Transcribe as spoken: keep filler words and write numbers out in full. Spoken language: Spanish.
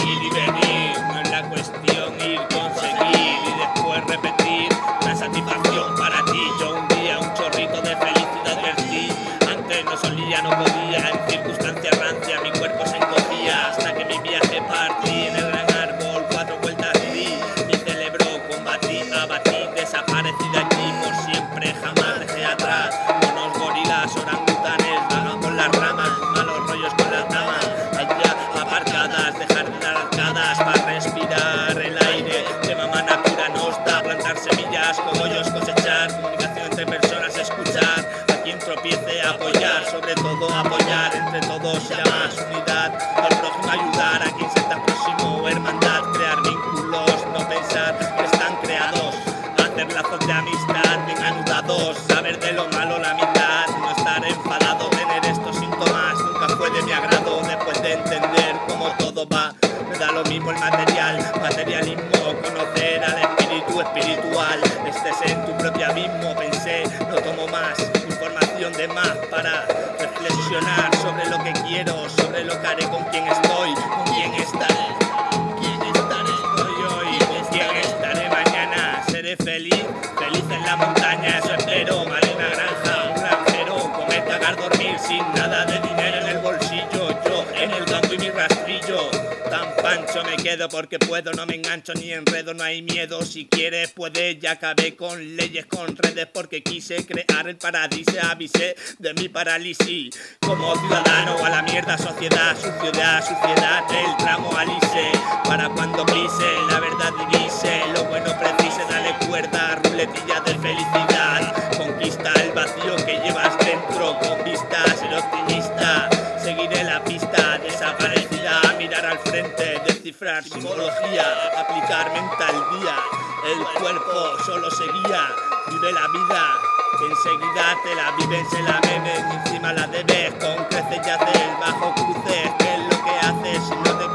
ir y venir, no es la cuestión ir, conseguir y después repetir. Una satisfacción para ti, yo un día un chorrito de felicidad vertí. Antes no solía, no podía, en circunstancias rancia mi cuerpo se encogía. Hasta que mi viaje partí en el gran árbol, cuatro vueltas di. Mi cerebro combatí, abatí, desaparecí de aquí por siempre, jamás dejé atrás. Unos gorilas, orangutanes, vagan por las ramas, malos rollos con las damas, allá aparcadas, dejar de dar arcadas para respirar el aire de mamá natura nos da. Plantar semillas, cogollos, cosechar, comunicación entre personas, escuchar a quien tropiece, apoyar, sobre todo apoyar, entre todos sea más unidad, al prójimo ayudar, a quien se está próximo, hermandad, crear vínculos, no pensar que están creados, hacer lazos de amistad bien anudados, saber de lo malo la mitad, no estar enfadado, tener estos síntomas nunca fue de mi agrado, después de entender cómo todo va, me da lo mismo el material, materialismo, conocer al espíritu espiritual, estés en tu propio abismo, pensé, no tomo más información de más para reflexionar sobre lo que quiero, sobre lo que haré, con quién estoy, con quién estaré, quién estaré hoy, hoy, con quién estaré mañana, seré feliz, feliz en la montaña, eso espero, mal en la granja, un granjero, comer, cagar, dormir, sin nada de dinero en el bolsillo, yo en el campo y mi rastrillo, tan pancho me quedo porque puedo, no me engancho ni enredo, no hay miedo, si quieres puedes, ya acabé con leyes, con redes, porque quise crear el paradiso, avisé de mi parálisis, como ciudadano a la mierda sociedad, suciedad, suciedad, el tramo alice, para cuando pise, la verdad divise, lo bueno precise, dale cuerda, ruletilla de felicidad, conquista el vacío que llevas dentro, con vista, ser optimista, seguiré la pista, desaparecida, mirar al frente, descifrar simbología, aplicar mental día, el cuerpo solo seguía, vive la vida, que enseguida te la viven, se la beben, encima la debes, con creces y haces, bajo cruces, ¿qué es lo que haces si no te